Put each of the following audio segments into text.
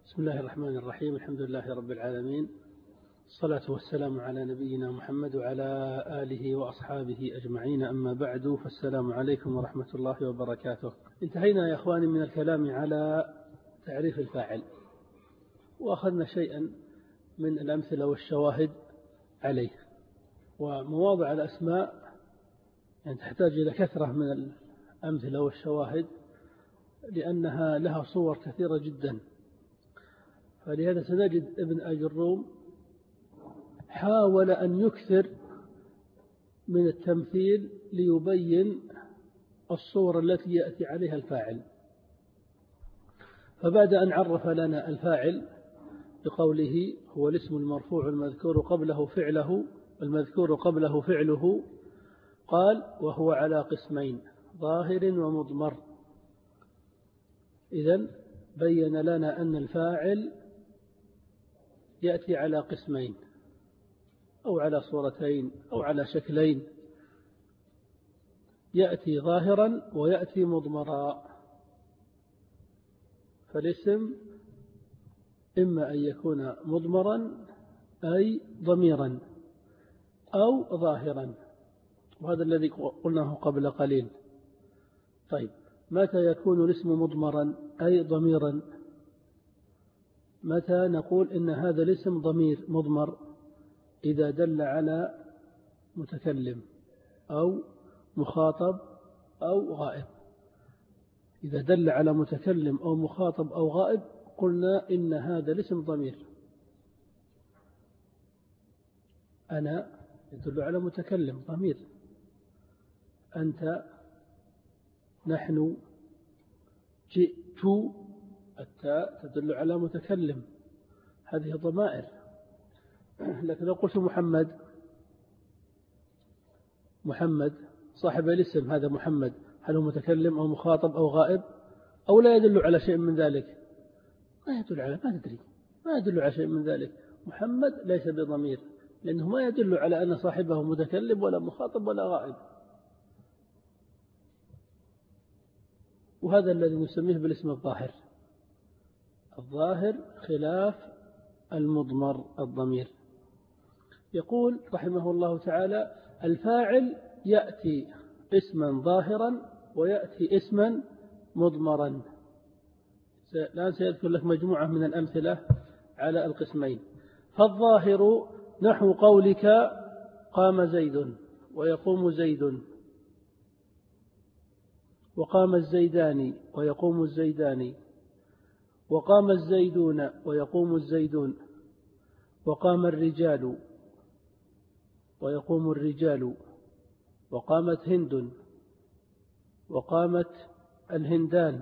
بسم الله الرحمن الرحيم. الحمد لله رب العالمين، الصلاة والسلام على نبينا محمد وعلى آله وأصحابه أجمعين، أما بعد، فالسلام عليكم ورحمة الله وبركاته. انتهينا يا أخواني من الكلام على تعريف الفاعل، وأخذنا شيئا من الأمثلة والشواهد عليه. ومواضع الأسماء يعني تحتاج إلى كثرة من الأمثلة والشواهد لأنها لها صور كثيرة جدا. فلهذا سنجد ابن أجروم حاول أن يكثر من التمثيل ليبين الصور التي يأتي عليها الفاعل. فبعد أن عرف لنا الفاعل بقوله هو الاسم المرفوع المذكور قبله فعله، قال وهو على قسمين: ظاهر ومضمر. إذن بين لنا أن الفاعل يأتي على قسمين أو على صورتين أو على شكلين، يأتي ظاهرا ويأتي مضمرا. فالاسم إما أن يكون مضمرا أي ضميرا أو ظاهرا، وهذا الذي قلناه قبل قليل. طيب، متى يكون الاسم مضمرا أي ضميرا؟ متى نقول إن هذا الاسم ضمير مضمر؟ إذا دل على متكلم أو مخاطب أو غائب. إذا دل على متكلم أو مخاطب أو غائب قلنا إن هذا الاسم ضمير. أنا يدل على متكلم ضمير، أنت، نحن، جئت، التاء تدل على متكلم، هذه ضمائر. لكن لو قلت محمد صاحب الاسم هذا محمد، هل هو متكلم أو مخاطب أو غائب أو لا يدل على شيء من ذلك؟ ما يدل على شيء من ذلك. محمد ليس بضمير لأنه ما يدل على أن صاحبه متكلم ولا مخاطب ولا غائب. وهذا الذي نسميه بالاسم الظاهر. الظاهر خلاف المضمر الضمير. يقول رحمه الله تعالى: الفاعل يأتي اسما ظاهرا ويأتي اسما مضمرا. الآن سيذكر لك مجموعة من الأمثلة على القسمين. فالظاهر نحو قولك قام زيد ويقوم زيد، وقام الزيدان ويقوم الزيدان، وقام الزيدون ويقوم الزيدون، وقام الرجال ويقوم الرجال، وقامت هند وقامت الهندان،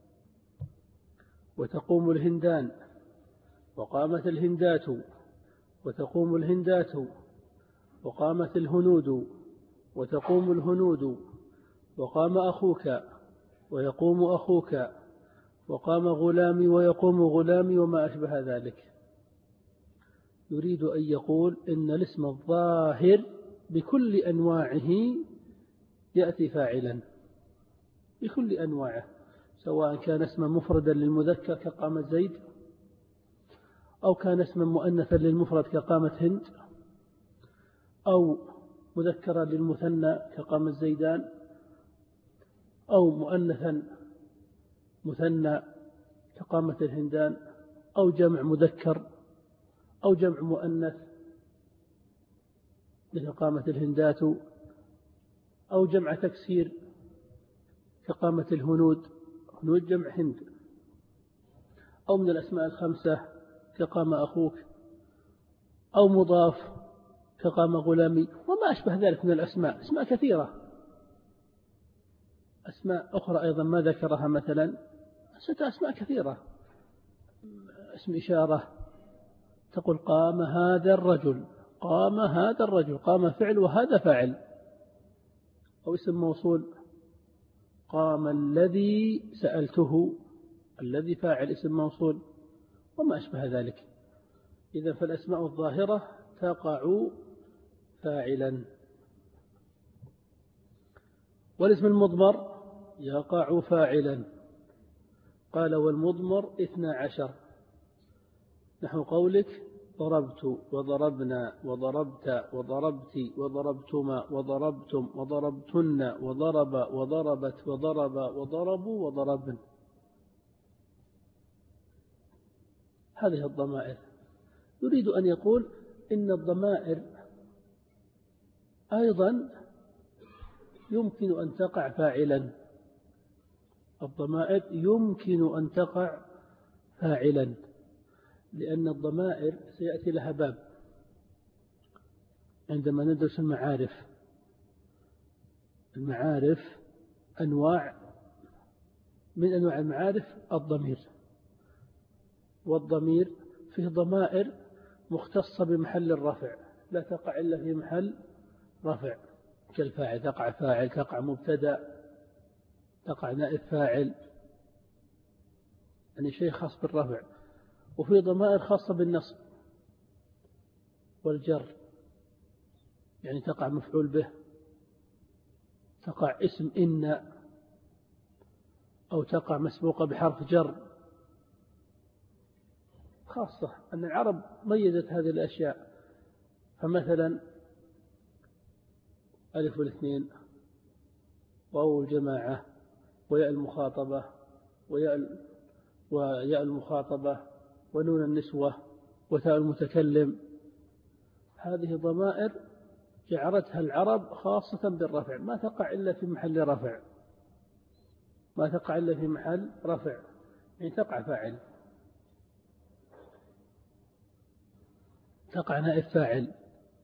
وتقوم الهندان، وقامت الهندات وتقوم الهندات، وقامت الهنود وتقوم الهنود، وقام أخوك ويقوم أخوك، وقام غلامي ويقوم غلامي، وما أشبه ذلك. يريد أن يقول إن الاسم الظاهر بكل أنواعه يأتي فاعلا، بكل أنواعه، سواء كان اسما مفردا للمذكر كقامت زيد، أو كان اسما مؤنثا للمفرد كقامت هند، أو مذكرا للمثنى كقامت زيدان، أو مؤنثا مثنى كقامت الهندان، أو جمع مذكر أو جمع مؤنث مثل قامت الهندات، أو جمع تكسير كقامت الهنود، هنود جمع هند، أو من الأسماء الخمسة كقام أخوك، أو مضاف كقام غلامي، وما أشبه ذلك من الأسماء. أسماء كثيرة، أسماء أخرى أيضا ما ذكرها، مثلا أسماء كثيرة. اسم إشارة تقول قام هذا الرجل، قام هذا الرجل، قام فعل وهذا فاعل. أو اسم موصول قام الذي سألته، الذي فاعل اسم موصول، وما أشبه ذلك. إذن فالأسماء الظاهرة تقع فاعلا. والاسم المضمر يقع فاعلا. قال والمضمر 12، نحو قولك ضربت وضربنا وضربت وضربت وضربتما وضربتم وضربتن وضرب وضربت وضرب وضربوا وضربن. هذه الضمائر. يريد أن يقول إن الضمائر أيضا يمكن أن تقع فاعلا. الضمائر يمكن أن تقع فاعلا، لأن الضمائر سيأتي لها باب عندما ندرس المعارف. المعارف أنواع، من أنواع المعارف الضمير، والضمير فيه ضمائر مختصة بمحل الرفع لا تقع إلا في محل رفع، كالفاعل تقع فاعل، تقع مبتدأ، تقع نائب فاعل، يعني شيء خاص بالرفع. وفي ضمائر خاصة بالنصب والجر، يعني تقع مفعول به، تقع اسم إن، أو تقع مسبوقة بحرف جر خاصة. أن العرب ميزت هذه الأشياء. فمثلا ألف والاثنين، واو الجماعة، وياء المخاطبة، وياء المخاطبة، ونون النسوة، وتاء المتكلم، هذه ضمائر جعلتها العرب خاصة بالرفع، ما تقع إلا في محل رفع، ما تقع إلا في محل رفع، يعني تقع فاعل، تقع نائب فاعل،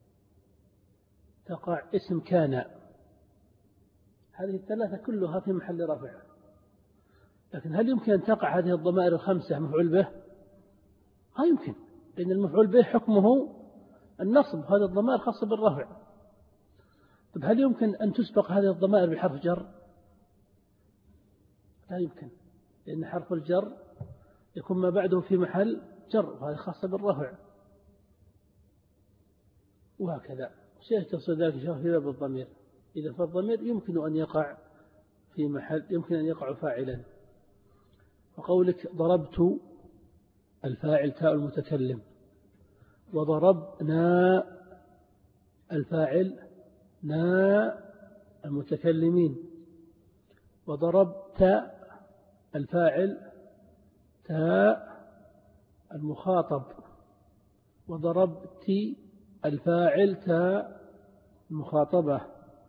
تقع اسم كان. هذه الثلاثة كلها في محل رفع. لكن هل يمكن أن تقع هذه الضمائر الخمسة مفعول به؟ لا يمكن، لأن المفعول به حكمه النصب، هذه الضمائر خاصة بالرفع. طب هل يمكن أن تسبق هذه الضمائر بحرف جر؟ لا يمكن، لأن حرف الجر يكون ما بعده في محل جر، وهذا خاصة بالرفع. وهكذا سيتصل ذلك في باب الضمير. إذا فالضمير يمكن أن يقع في محل، يمكن أن يقع فاعلا. وقولك ضربت، الفاعل تاء المتكلم، وضربنا الفاعل نا المتكلمين، وضربت الفاعل تاء المخاطب، وضربت الفاعل تاء المخاطبة،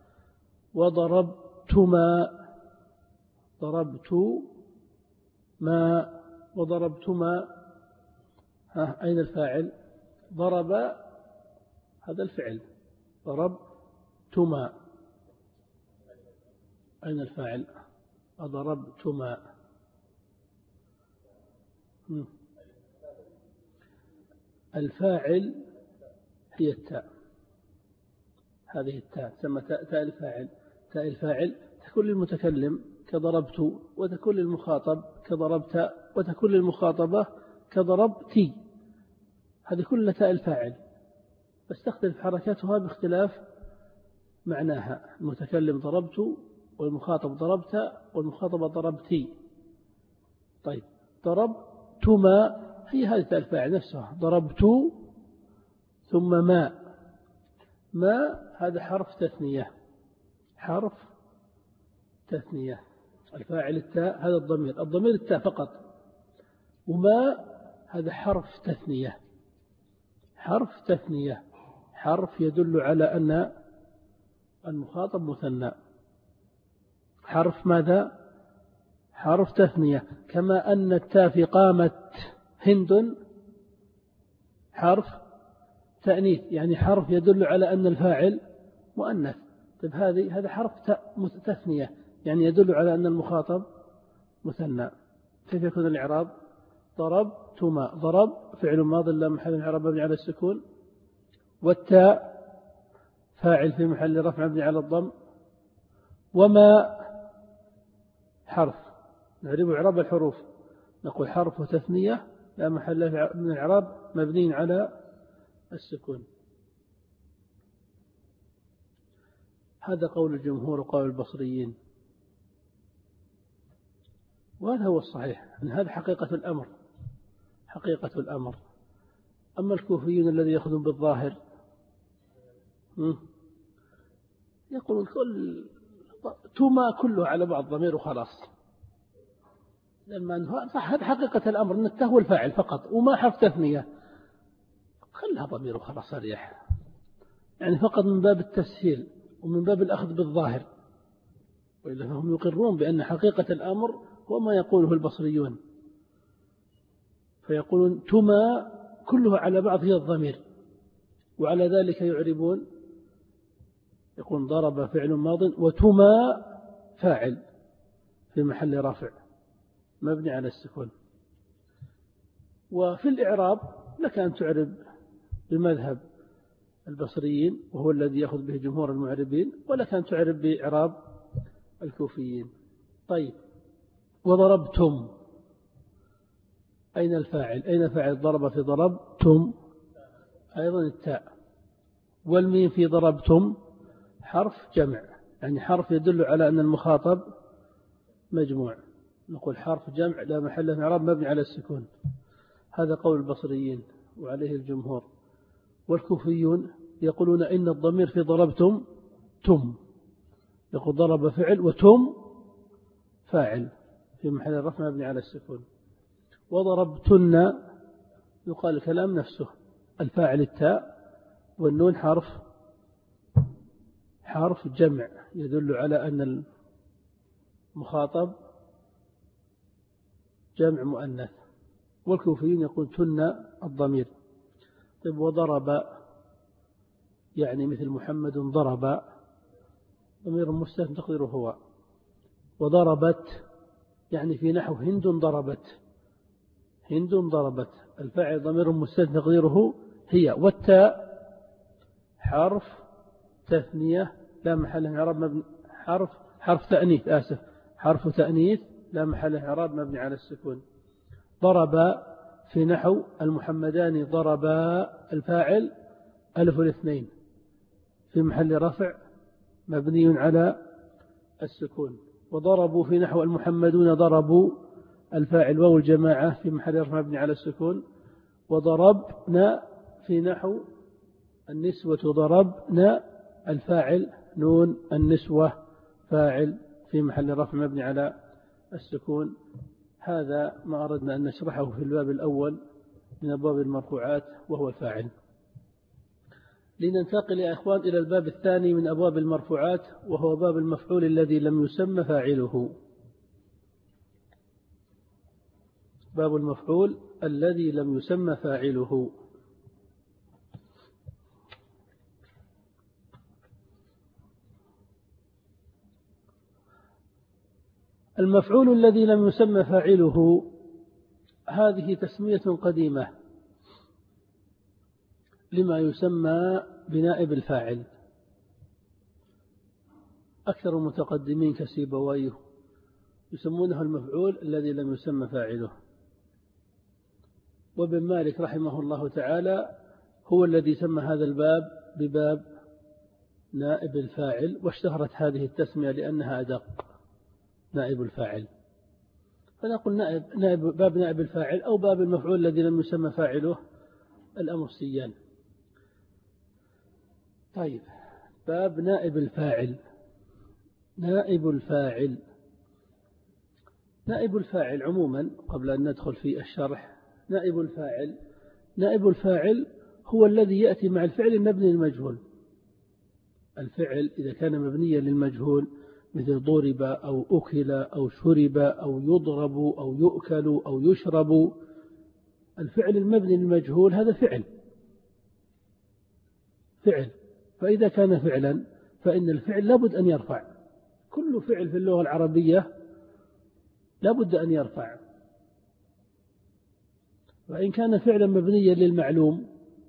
وضربتما، ضربت ما، وضربتما، أين الفاعل؟ ضرب، هذا الفعل، ضربتما، أين الفاعل؟ وضربتما. الفاعل هي التاء، هذه التاء تسمى تاء الفاعل. تاء الفاعل تكون للمتكلم كضربت، وتكون للمخاطب كضربت، وتكون للمخاطبة كضربتي. هذه كلها تاء الفاعل، بس تختلف حركاتها باختلاف معناها. المتكلم ضربت، والمخاطب ضربت، والمخاطبة ضربتي. طيب ضربتما هي هذه تاء الفاعل نفسها، ضربت ثم ما هذا حرف تثنية، حرف تثنية. الفاعل التاء، هذا الضمير التاء فقط. وما هذا حرف تثنية، حرف تثنية، حرف يدل على أن المخاطب مثنى. حرف ماذا؟ حرف تثنية. كما أن التاء في قامت هند حرف تأنيث، يعني حرف يدل على أن الفاعل مؤنث. طيب هذا حرف تثنية، يعني يدل على أن المخاطب مثنى. كيف يكون الإعراب؟ ضربتما، ضرب فعل ماض لا محل من إعراب مبني على السكون، والتاء فاعل في محل رفع مبني على الضم، وما حرف، نعرب إعراب الحروف، نقول حرف تثنية لا محل من الإعراب مبني على السكون. هذا قول الجمهور وقول البصريين، وهذا هو الصحيح، أن هذا حقيقة الأمر، حقيقة الأمر. أما الكوفيون الذي يأخذون بالظاهر يقولون توما كله على بعض ضمير وخلاص، لما هذا حقيقة الأمر أن التاء هو الفاعل فقط وما حرف تثنية، خلها ضمير وخلاص أريح، يعني فقط من باب التسهيل ومن باب الأخذ بالظاهر، وإلا هم يقرون بأن حقيقة الأمر هو ما يقوله البصريون، فيقولون تما كله على بعض هي الضمير، وعلى ذلك يعربون يقول ضرب فعل ماض وتما فاعل في محل رفع مبني على السكون. وفي الإعراب لك أن تعرب بمذهب البصريين وهو الذي يأخذ به جمهور المعربين، ولك أن تعرب بإعراب الكوفيين. طيب، وضربتم أين الفاعل؟ أين فاعل ضرب في ضربتم؟ أيضا التاء. والميم في ضربتم حرف جمع، يعني حرف يدل على أن المخاطب مجموع، نقول حرف جمع لا محل له من إعراب مبني على السكون. هذا قول البصريين وعليه الجمهور. والكوفيون يقولون إن الضمير في ضربتم تم، يقول ضرب فعل وتم فاعل في محل الرفع مبني على السكون. وضربتن يقال الكلام نفسه، الفاعل التاء والنون حرف جمع يدل على أن المخاطب جمع مؤنث. والكوفيين يقول تن الضمير. طيب، وضرب يعني مثل محمد ضرب ضمير مستتر تقديره هو. وضربت يعني في نحو هند ضربت، هند ضربت، الفاعل ضمير مستتر تقديره هي. والتاء حرف تثنية لا محل له من إعراب مبني، حرف تأنيث، حرف تأنيث لا محل له من إعراب مبني على السكون. ضرب في نحو المحمدان ضربا، الفاعل ألف الاثنين في محل رفع مبني على السكون. وضربوا في نحو المحمدون ضربوا، الفاعل واو الجماعة في محل رفع مبني على السكون. وضربنا في نحو النسوة ضربنا، الفاعل نون النسوة فاعل في محل رفع مبني على السكون. هذا ما أردنا أن نشرحه في الباب الأول من أبواب المرفوعات وهو الفاعل. لننتقل يا إخوان إلى الباب الثاني من أبواب المرفوعات وهو باب المفعول الذي لم يسمى فاعله. باب المفعول الذي لم يسمى فاعله. المفعول الذي لم يسمى فاعله هذه تسمية قديمة لما يسمى بنائب الفاعل. أكثر المتقدمين كسيبويه يسمونه المفعول الذي لم يسمى فاعله. وابن مالك رحمه الله تعالى هو الذي سمى هذا الباب بباب نائب الفاعل، واشتهرت هذه التسمية لأنها أدق، نائب الفاعل. فنقول باب نائب الفاعل أو باب المفعول الذي لم يسمى فاعله، الأمر سيان. طيب، باب نائب الفاعل. نائب الفاعل، نائب الفاعل عموما قبل أن ندخل في الشرح، نائب الفاعل هو الذي يأتي مع الفعل المبني للمجهول. الفعل إذا كان مبنيا للمجهول مثل ضرب أو أكل أو شرب أو يضرب أو يؤكل أو يشرب، الفعل المبني للمجهول هذا فعل. فإذا كان فعلا فإن الفعل لابد أن يرفع، كل فعل في اللغة العربية لابد أن يرفع. وإن كان فعلا مبنيا للمعلوم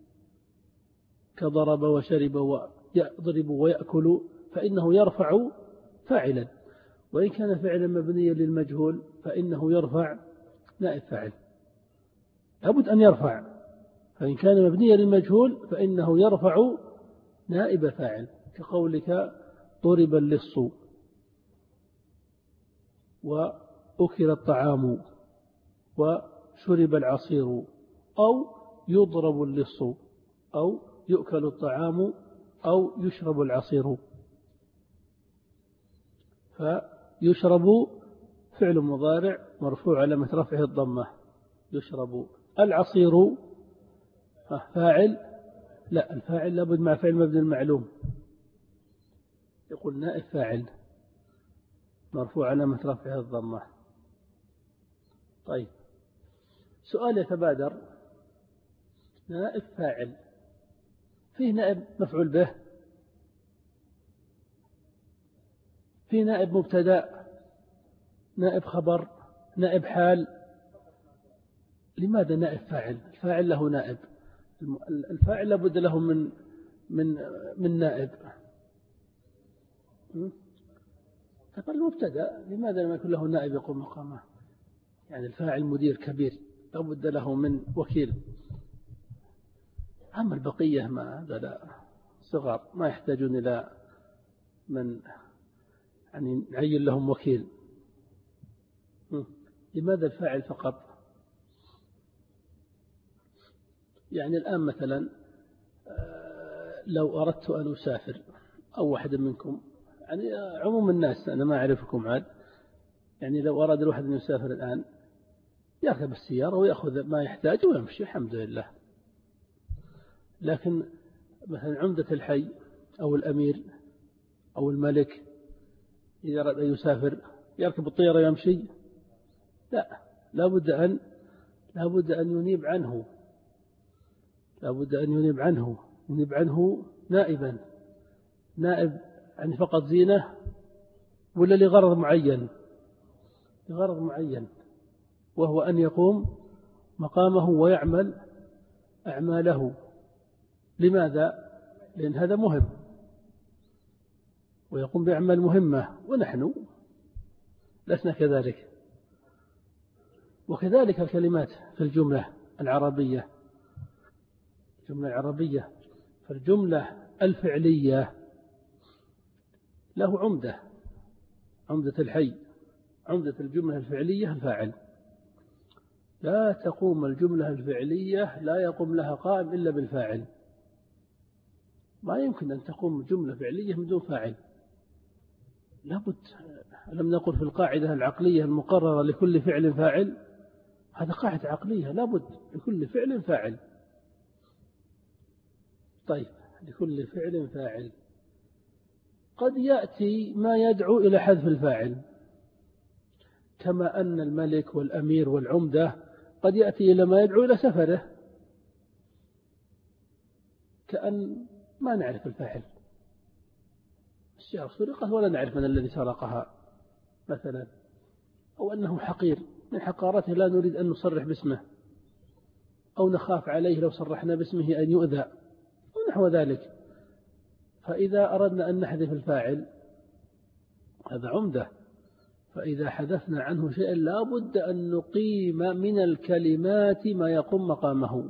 كضرب وشرب ويضرب ويأكل فإنه يرفع فاعلا، وإن كان فعلا مبنيا للمجهول فإنه يرفع نائب فاعل، لابد أن يرفع. فإن كان مبنيا للمجهول فإنه يرفع نائب فاعل، كقولك ضرب اللص وأكل الطعام وشرب العصير، أو يضرب اللص أو يؤكل الطعام أو يشرب العصير. فيشرب فعل مضارع مرفوع علامة رفعه الضمة، يشرب. العصير فاعل، لا الفاعل لابد مع فعل مبني المعلوم، يقول نائب فاعل مرفوع علامة رفعه الضمة. طيب سؤال يتبادر، نائب فاعل فيه نائب مفعول به، فيه نائب مبتدأ، نائب خبر، نائب حال. لماذا نائب فاعل؟ الفاعل له نائب، الفاعل لابد له من نائب. طيب المبتدأ لماذا لم يكن له نائب يقوم مقامه؟ يعني الفاعل مدير كبير لابد له من وكيل. أما البقية ما لا صغار ما يحتاجون إلى من يعني نعين لهم وكيل. لماذا الفاعل فقط؟ يعني الآن مثلا لو أردت أن أسافر أو واحد منكم، يعني عموم الناس أنا ما أعرفكم عاد، يعني لو أراد الواحد أن يسافر الآن يركب السيارة ويأخذ ما يحتاج ويمشي الحمد لله. لكن مثلا عمدة الحي أو الأمير أو الملك إذا أراد أن يسافر يركب الطيارة ويمشي؟ لا، لابد أن ينيب عنه، لابد أن ينيب عنه نائبا. نائب يعني فقط زينة ولا لغرض معين؟ لغرض معين، وهو أن يقوم مقامه ويعمل أعماله. لماذا؟ لأن هذا مهم ويقوم بأعمال مهمة، ونحن لسنا كذلك. وكذلك الكلمات في الجملة العربية، فالجملة الفعلية له عمدة الحي، عمدة الجملة الفعلية الفاعل. لا تقوم الجملة الفعلية، لا يقوم لها قائم إلا بالفاعل. ما يمكن أن تقوم جملة فعلية من دون فاعل، لابد. لم نقل في القاعدة العقلية المقررة لكل فعل فاعل؟ هذا قاعدة عقلية، لابد لكل فعل فاعل. طيب لكل فعل فاعل. قد يأتي ما يدعو إلى حذف الفاعل، كما أن الملك والأمير والعمدة قد يأتي إلى ما يدعو إلى سفره، كأن ما نعرف الفاعل، السيارة سرقت ولا نعرف من الذي سرقها مثلا، أو أنه حقير من حقارته لا نريد أن نصرح باسمه، أو نخاف عليه لو صرحنا باسمه أن يؤذى ونحو ذلك. فإذا أردنا أن نحذف الفاعل هذا عمدة، فإذا حذفنا عنه شيئا لا بد أن نقيم من الكلمات ما يقوم مقامه،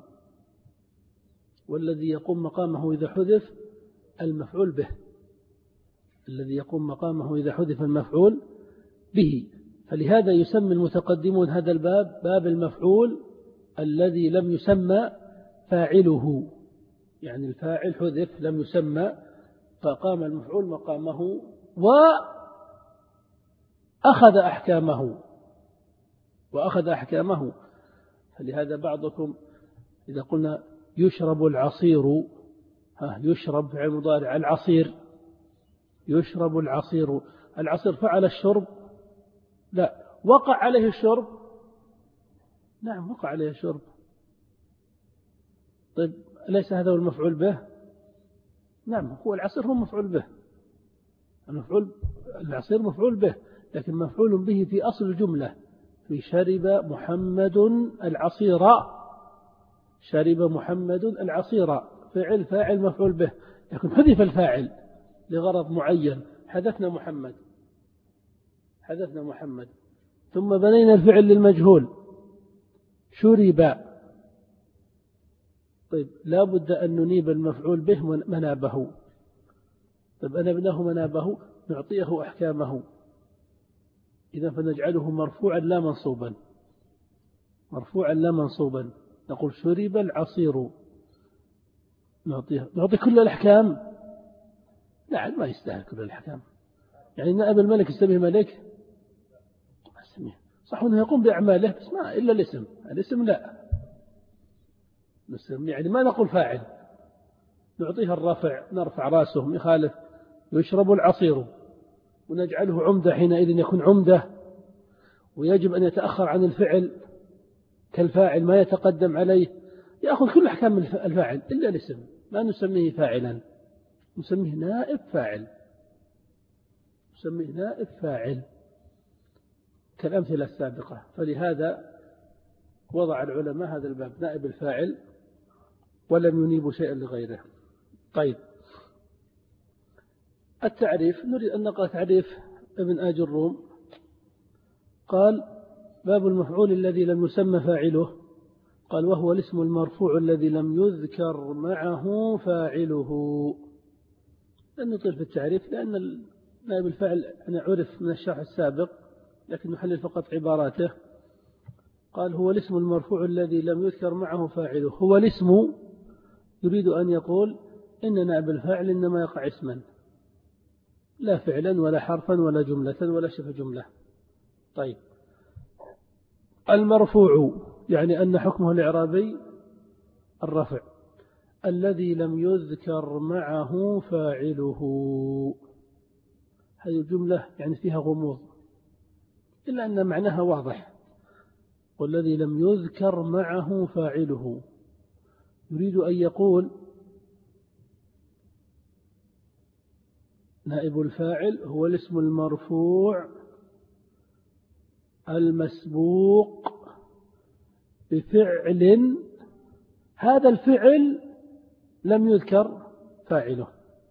والذي يقوم مقامه إذا حذف المفعول به، الذي يقوم مقامه إذا حذف المفعول به. فلهذا يسمي المتقدمون هذا الباب باب المفعول الذي لم يسمى فاعله، يعني الفاعل حذف لم يسمى فقام المفعول مقامه وأخذ أحكامه. فلهذا بعضكم إذا قلنا يشرب العصير، يشرب فعل مضارع، العصير يشرب العصير، العصير فعل الشرب؟ لا. وقع عليه الشرب؟ نعم وقع عليه الشرب. طيب ليس هذا هو المفعول به؟ نعم هو العصير هو مفعول به، العصير مفعول به، لكن مفعول به في أصل الجملة، في شرب محمد العصير، شرب محمد العصير فاعل مفعول به، لكن حذف الفاعل لغرض معين، حذفنا محمد ثم بنينا الفعل للمجهول شرب. طيب لا بد أن ننيب المفعول به منابه. طيب أنا بناه منابه نعطيه أحكامه، إذا فنجعله مرفوعا لا منصوبا، نقول شرب العصير، نعطي كل الأحكام؟ لا، ما يستاهل كل الأحكام. يعني نائب الملك يسميه ملك؟ ما يسميه، صح أنه يقوم بأعماله بس ما إلا الاسم لا نسميه، يعني ما نقول فاعل. نعطيه الرفع، نرفع راسه يخالف. يشرب العصير ونجعله عمدة، حينئذ يكون عمدة، ويجب أن يتأخر عن الفعل كالفاعل، ما يتقدم عليه، يأخذ كل أحكام الفاعل إلا الاسم. ما نسميه فاعلا، نسميه نائب فاعل، نسميه نائب فاعل كالأمثلة السابقة. فلهذا وضع العلماء هذا الباب، نائب الفاعل، ولم ينيبوا شيئا لغيره. طيب، التعريف، نريد أن نقرأ تعريف ابن آج الروم. قال: باب المفعول الذي لم يسمى فاعله. قال: وهو الاسم المرفوع الذي لم يذكر معه فاعله. لن نطيل في التعريف لأن نائب الفاعل أنا عرف من الشرح السابق، لكن نحلل فقط عباراته. قال: هو الاسم المرفوع الذي لم يذكر معه فاعله. هو الاسم، يريد أن يقول إن نائب الفاعل إنما يقع اسما، لا فعلا ولا حرفا ولا جملة ولا شبه جملة. طيب، المرفوع يعني أن حكمه الإعرابي الرفع، الذي لم يذكر معه فاعله. هذه الجملة يعني فيها غموض، إلا أن معناها واضح. والذي لم يذكر معه فاعله، يريد أن يقول نائب الفاعل هو الاسم المرفوع المسبوق بفعل، هذا الفعل لم يذكر فاعله.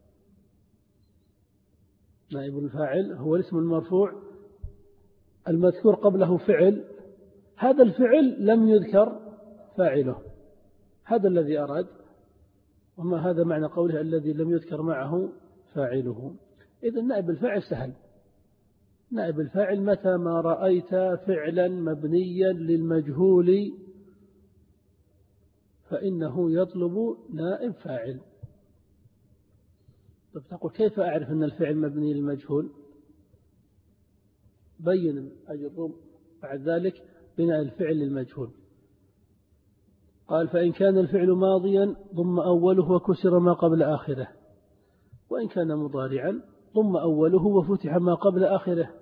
نائب الفاعل هو الاسم المرفوع المذكور قبله فعل، هذا الفعل لم يذكر فاعله. هذا الذي أراد، وما هذا معنى قوله الذي لم يذكر معه فاعله. إذن نائب الفاعل سهل. نائب الفاعل متى ما رأيت فعلا مبنيا للمجهول فإنه يطلب نائب فاعل. طب تقول كيف أعرف أن الفعل مبني للمجهول؟ بين أجرب بعد ذلك بناء الفعل للمجهول. قال: فإن كان الفعل ماضيا ضم أوله وكسر ما قبل آخره، وإن كان مضارعا ضم أوله وفتح ما قبل آخره.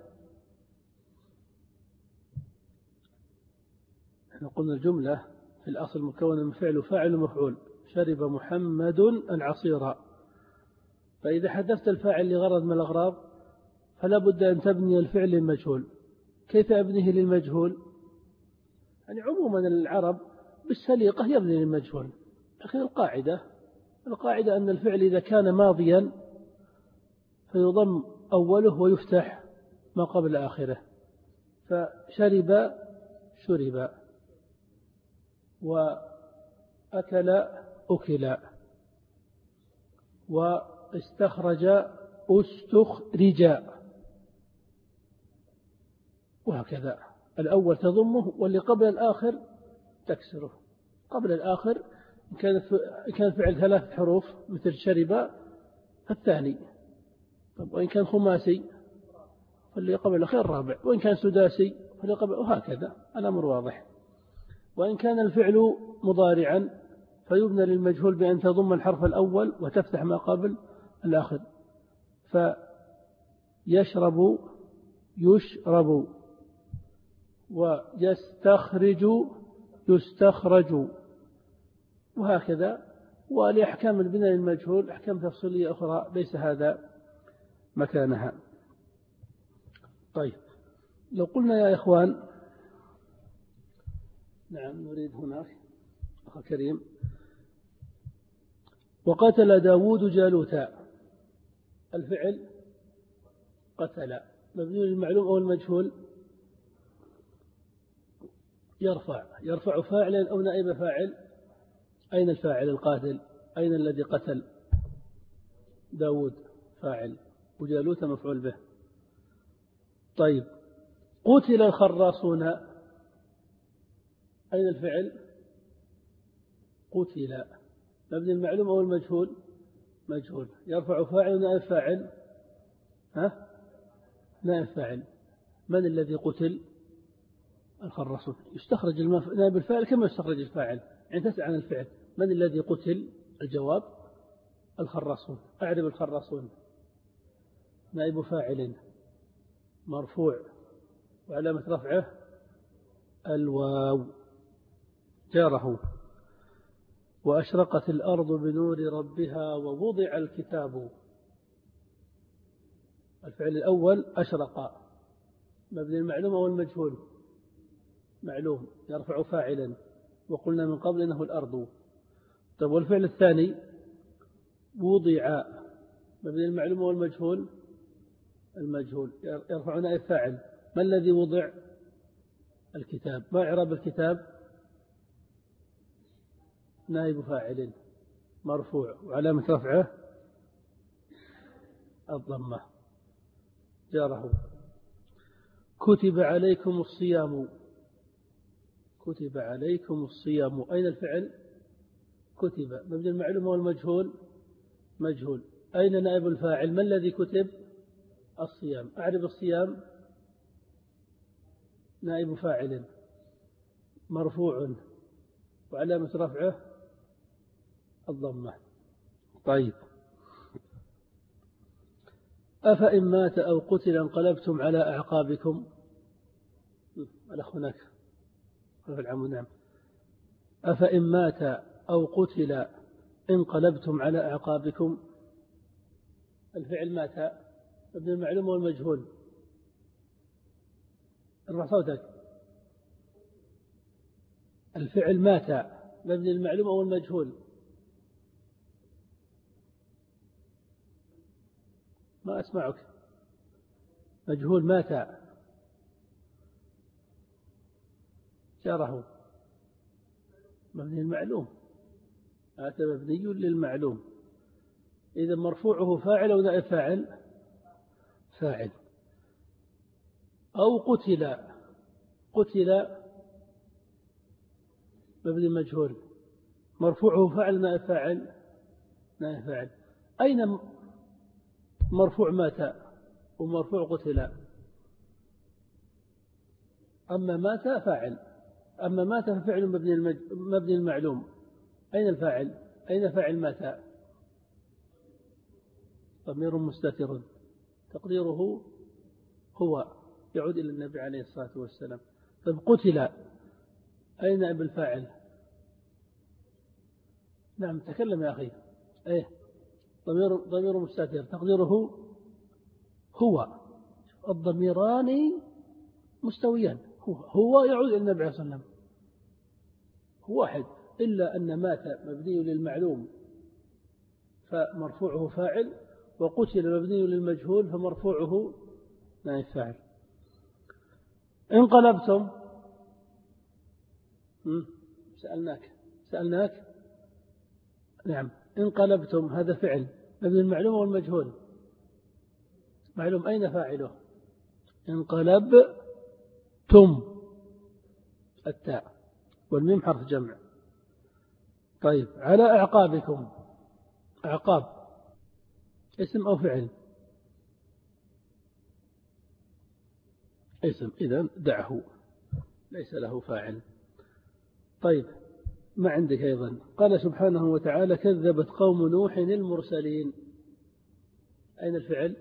احنا قلنا الجملة في الأصل مكونة من فعل وفاعل ومفعول. شرب محمد العصير، فإذا حذفت الفاعل لغرض من الأغراض فلا بد أن تبني الفعل للمجهول. كيف أبنيه للمجهول؟ يعني عموما العرب بالسليقة يبني للمجهول، لكن القاعدة أن الفعل إذا كان ماضيا فيضم أوله ويفتح ما قبل آخره. فشرب شرب، وأكل أكل، واستخرج استخرج، وهكذا. الأول تضمه واللي قبل الآخر تكسره. قبل الآخر إن كان فعل 3 حروف مثل شرب الثاني. طب وإن كان خماسي فاللي قبل الأخير الرابع، وإن كان سداسي فاللي قبل، وهكذا. الأمر واضح. وإن كان الفعل مضارعا فيبنى للمجهول بأن تضم الحرف الأول وتفتح ما قبل الآخر. فيشرب يشرب، ويستخرج يستخرج، وهكذا. ولأحكام البناء للمجهول أحكام تفصيلية أخرى ليس هذا مكانها. طيب، لو قلنا يا إخوان، نعم نريد هناك أخ كريم: وقتل داود جالوتا. الفعل قتل مبني للمعلوم أو المجهول؟ يرفع فاعلا أو نائب فاعل. أين الفاعل القاتل؟ أين الذي قتل؟ داود فاعل، وجالوت مفعول به. طيب، قتل الخراصون، أين الفعل؟ قتل مبني المعلوم أو المجهول؟ مجهول. يرفع فاعل ونائب فاعل؟ نائب فاعل. من الذي قتل؟ الخراصون. يستخرج نائب الفاعل كما يستخرج الفاعل، يعني تسأل عن الفعل. من الذي قتل؟ الجواب الخراصون. أعرب الخراصون. نائب فاعل مرفوع وعلامة رفعه الواو جاره. وأشرقت الأرض بنور ربها ووضع الكتاب. الفعل الأول أشرق مبني المعلوم أو المجهول؟ معلوم يرفع فاعلا، وقلنا من قبل أنه الأرض. طيب والفعل الثاني وضع مبني المعلوم أو المجهول؟ المجهول يرفع نائب فاعل. ما الذي وضع؟ الكتاب. ما إعراب الكتاب؟ نائب فاعل مرفوع وعلامة رفعه الضمة جاره. كتب عليكم الصيام. كتب عليكم الصيام. أين الفعل؟ كتب مبني المعلوم والمجهول؟ مجهول. أين نائب الفاعل؟ ما الذي كتب؟ الصيام. أعرف الصيام. نائب فاعل مرفوع وعلامة رفعه الضمة. طيب. أفإن مات أو قتل انقلبتم على أعقابكم. الأخ هناك في العمود. نعم. أفإن مات أو قتل انقلبتم على أعقابكم. الفعل مات ابن المعلوم والمجهول؟ ارفع صوتك. الفعل مات مبني المعلوم أو المجهول؟ ما أسمعك. مجهول مات جاره مبني المعلوم. هذا مبني للمعلوم. إذا مرفوعه فاعل أو نائب فاعل؟ فاعل. أو قتل. قتل مبني مجهول مرفوعه فاعل نائب فاعل؟ نائب فاعل. أين مرفوع مات ومرفوع قتل؟ أما مات فاعل. أما مات ففعل مبني المعلوم. أين الفاعل؟ أين فاعل مات؟ ضمير مستتر تقديره هو يعود إلى النبي عليه الصلاة والسلام. طيب قتل أين نائب الفاعل؟ نعم تكلم يا أخي. إيه ضمير مستتر تقديره هو. الضميران مستويان. هو يعود إلى النبي عليه الصلاة والسلام. هو واحد، إلا أن مات مبني للمعلوم فمرفوعه فاعل، وقتل مبني للمجهول فمرفوعه نائب فاعل. انقلبتم. سألناك. نعم. انقلبتم هذا فعل مبني المعلوم والمجهول؟ معلوم. أين فاعله؟ انقلبتم التاء والميم حرف جمع. طيب على أعقابكم. أعقاب اسم أو فعل؟ اسم. إذن دعه ليس له فاعل. طيب ما عندك أيضا قال سبحانه وتعالى كذبت قوم نوح المرسلين. أين الفعل؟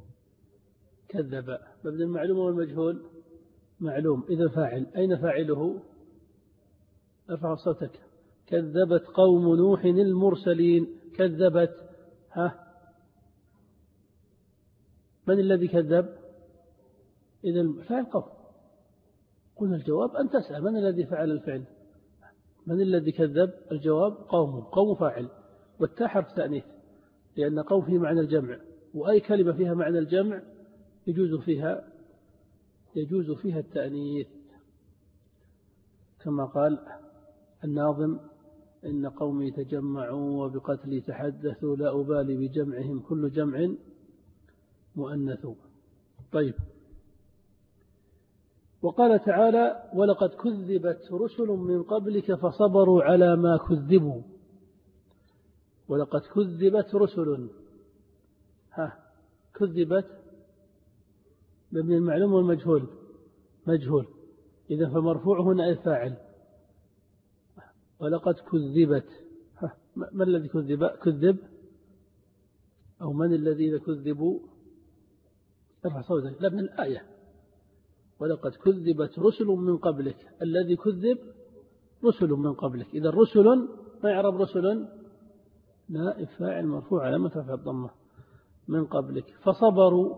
كذب مبني المعلوم والمجهول؟ معلوم. إذا فاعل. أين فاعله؟ ارفع صوتك. كذبت قوم نوح المرسلين. كذبت. من الذي كذب؟ إذا الفعل قوم. قلنا الجواب أن تسأل من الذي فعل الفعل. من الذي كذب؟ الجواب قوم. قوم فاعل والتاء حرف تأنيث، لأن قوم فيه معنى الجمع، وأي كلمة فيها معنى الجمع يجوز فيها التأنيث، كما قال الناظم إن قومي تجمعوا وبقتلي تحدثوا لا أبالي بجمعهم كل جمع مؤنث. طيب وقال تعالى ولقد كذبت رسل من قبلك فصبروا على ما كذبوا. ولقد كذبت رسل، كذبت مبني المعلوم والمجهول، مجهول، إذا فمرفوع هنا الفاعل. ولقد كذبت، ما الذي كذب أو من الذين كذبوا؟ ارفع صوتك. لا، من الآية ولقد كذبت رسل من قبلك، الذي كذب رسل من قبلك. إذا رسل ما يعرب رسل؟ نائب فاعل مرفوع علامة رفع الضمة من قبلك. فصبروا،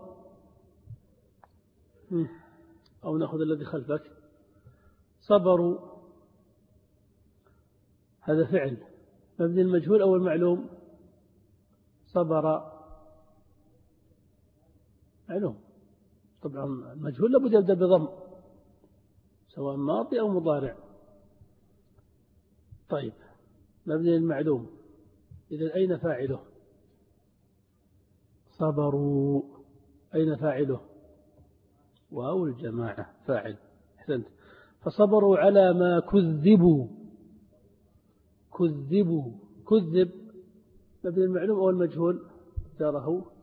أو نأخذ الذي خلفك. صبروا هذا فعل مبني المجهول أو المعلوم؟ صبر معلوم، طبعا المجهول لابد يبدأ بضم سواء ماضي أو مضارع. طيب مبني المعلوم، إذا أين فاعله؟ صبروا، أين فاعله؟ واو الجماعة فاعل. أحسنت. فصبروا على ما كذبوا. كذبوا، كذب مبني المعلوم أو المجهول؟ جاره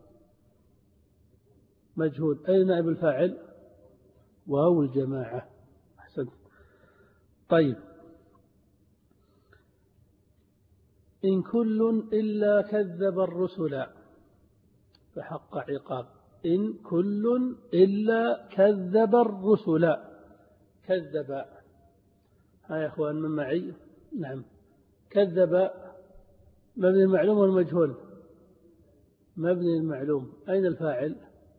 مجهول. أين نائب الفاعل؟ واو الجماعة. أحسنت. طيب إن كل إلا كذب الرسل فحق عقاب. إن كل إلا كذب الرسل. كذب، ها يا أخوان من معي؟ نعم. كذب مبني المعلوم والمجهول؟ مبني المعلوم. أين الفاعل؟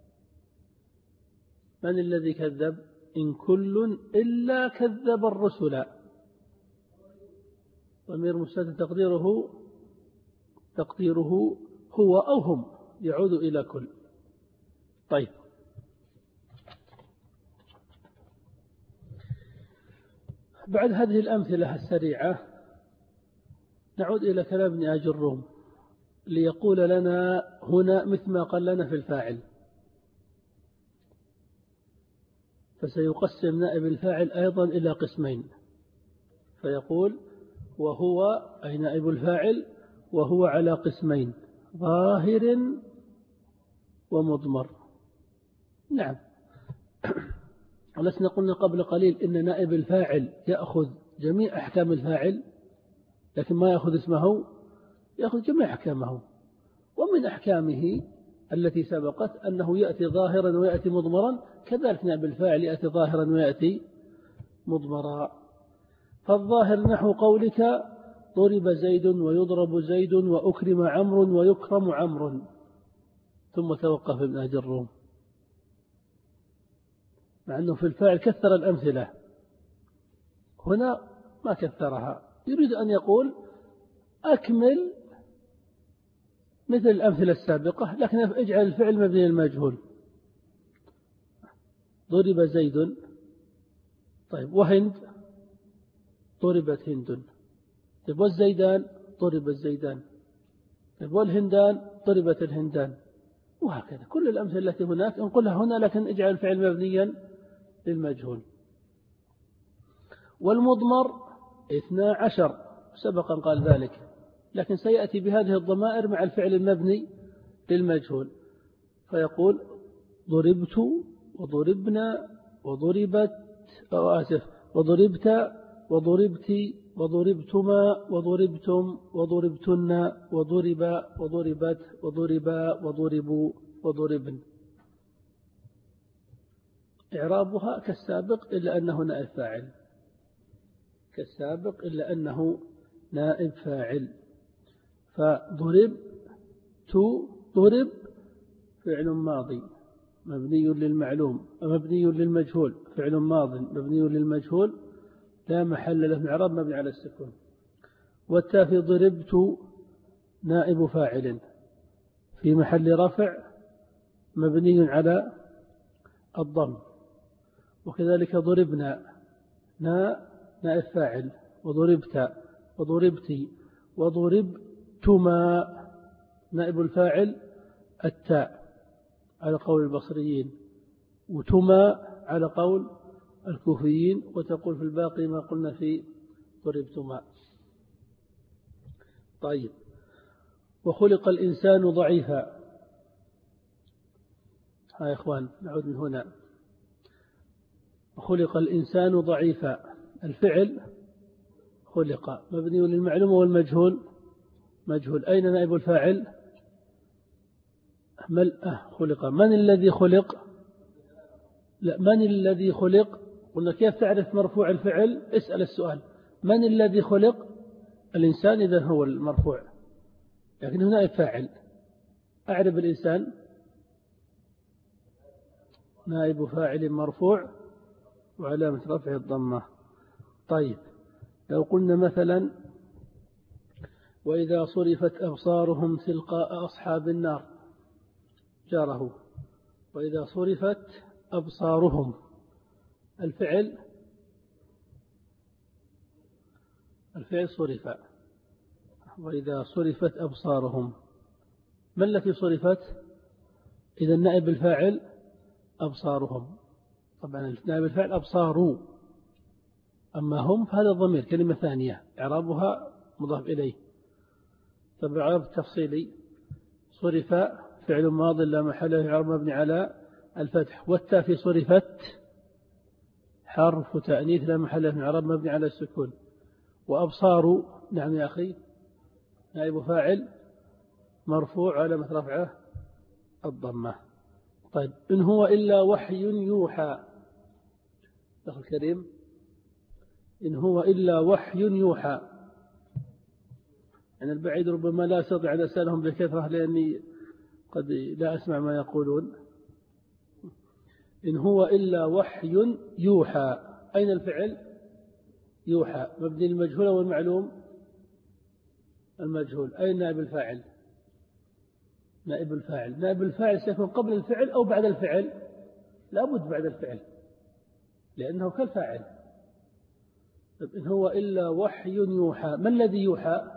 من الذي كذب؟ إن كل إلا كذب الرسل. ضمير مستتر تقديره هو أو هم، يعود إلى كل. طيب بعد هذه الأمثلة السريعة نعود إلى كلام ابن آج الروم ليقول لنا هنا مثل ما قال لنا في الفاعل. فسيقسم نائب الفاعل أيضا إلى قسمين، فيقول وهو أي نائب الفاعل وهو على قسمين، ظاهر ومضمر. نعم، ولسنا قلنا قبل قليل إن نائب الفاعل يأخذ جميع أحكام الفاعل، لكن ما يأخذ اسمه، يأخذ جميع أحكامه. ومن أحكامه التي سبقت أنه يأتي ظاهرا ويأتي مضمرا، كذلك نائب الفاعل يأتي ظاهرا ويأتي مضمرا. فالظاهر نحو قولك ضرب زيد ويضرب زيد وأكرم عمرو ويكرم عمرو. ثم توقف ابن آج الروم، مع أنه في الفاعل كثر الأمثلة، هنا ما كثرها. يريد أن يقول أكمل مثل الأمثلة السابقة، لكن اجعل الفعل مبني المجهول. ضرب زيد، طيب وهند ضربت هند. طيب والزيدان ضرب الزيدان. طيب والهندان ضربت الهندان. وهكذا كل الأمثلة التي هناك انقلها هنا، لكن اجعل الفعل مبنيا للمجهول. والمضمر 12 سبقا قال ذلك، لكن سيأتي بهذه الضمائر مع الفعل المبني للمجهول، فيقول ضربت وضربنا وضربت، وضربت وضربت وضربتما وضربتم وضربتن وضرب وضربت وضربا وضربوا وضربن. إعرابها كالسابق إلا أنه نائب فاعل، كالسابق إلا أنه نائب فاعل. فضرب ضرب فعل ماضي مبني للمعلوم، مبني للمجهول، فعل ماض مبني للمجهول لا محل له من إعراب، مبني على السكون. والتاء في ضربت نائب فاعل في محل رفع مبني على الضم. وكذلك ضربنا نائب فاعل، وضربت وضربتي وضربتما نائب الفاعل التاء على قول البصريين، وتما على قول الكوفيين، وتقول في الباقي ما قلنا في ضربتما. طيب، وخلق الإنسان ضعيفا. يا إخوان نعود من هنا. وخلق الإنسان ضعيفا، الفعل خلق مبني للمعلوم والمجهول مجهول. أين نائب الفاعل؟ خلق. من الذي خلق؟ لا، من الذي خلق؟ قلنا كيف تعرف مرفوع الفعل؟ اسأل السؤال من الذي خلق؟ الإنسان، إذن هو المرفوع، لكن هنا فاعل. أعرف الإنسان نائب فاعل مرفوع وعلامة رفع الضمة. طيب، لو قلنا مثلا وإذا صرفت أبصارهم تلقاء أصحاب النار، جاره. وإذا صرفت أبصارهم، الفعل صرف. وإذا صرفت أبصارهم، ما التي صرفت؟ إذا نائب الفاعل أبصارهم. طبعا نائب الفاعل أبصاروا، أما هم فهذا الضمير كلمة ثانية إعرابها مضاف إليه. طبعا إعراب التفصيلي صرف فعل ماض لا محل له إعراب مبني على الفتح، والتاء في صرفت حرف تأنيث لا محل له إعراب مبني على السكون. وأبصار، نعم يا أخي، نائب فاعل مرفوع علامة رفعه الضمة. طيب، إن هو إلا وحي يوحى. أخي الكريم، إن هو إلا وحي يوحى. يعني البعيد ربما لا أستطيع أن أسألهم بكثرة لأني قد لا أسمع ما يقولون. إن هو إلا وحي يوحى، أين الفعل؟ يوحى مبني المجهول والمعلوم المجهول. أين نائب الفاعل؟ نائب الفاعل. نائب الفاعل سيكون قبل الفعل أو بعد الفعل؟ لابد بعد الفعل لأنه كالفاعل. إن هو إلا وحي يوحى، ما الذي يوحى؟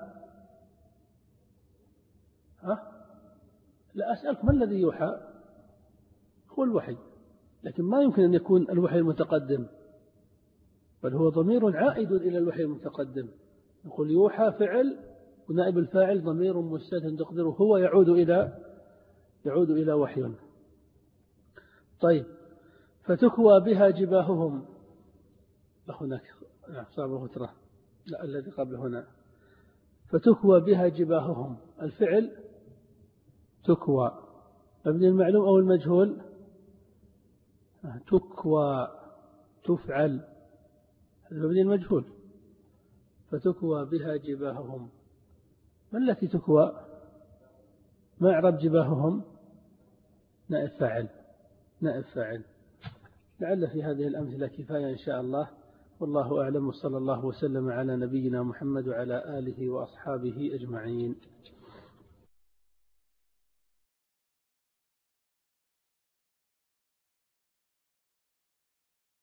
لا، أسألك ما الذي يوحى؟ هو الوحي، لكن ما يمكن أن يكون الوحي المتقدم، بل هو ضمير عائد إلى الوحي المتقدم. نقول يوحى فعل، ونائب الفاعل ضمير مستتر تقدره هو يعود إلى وحي. طيب، فتكوى بها جباههم. هناك صعب فترة، لا الذي قبل هنا. فتكوى بها جباههم، الفعل تكوى مبني المعلوم أو المجهول؟ تكوى، تفعل، مبني المجهول. فتكوى بها جباههم، ما التي تكوى؟ ما إعراب جباههم؟ نائب فاعل. نائب فاعل. لعل في هذه الأمثلة كفاية إن شاء الله، والله أعلم، وصلى الله وسلم على نبينا محمد وعلى آله وأصحابه أجمعين.